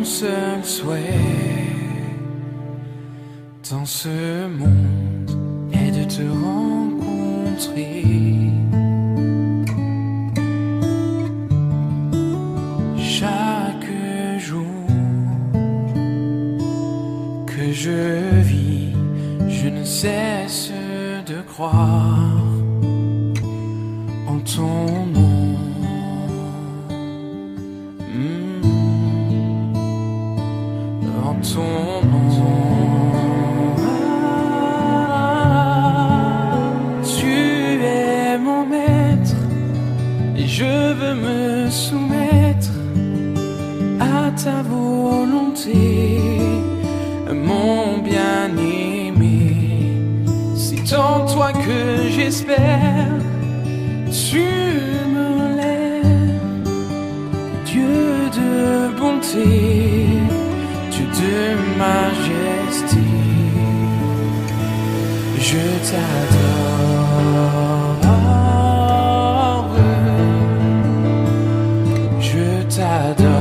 seul souhait dans ce monde est de te rencontrer. Chaque jour que je vis, je ne cesse de croire en ton nom. En ton nom. Tu es mon maître et je veux me soumettre à ta volonté, mon bien-aimé. C'est en toi que j'espère. Tu me lèves, Dieu de bonté, Dieu de majesté. Je t'adore, je t'adore.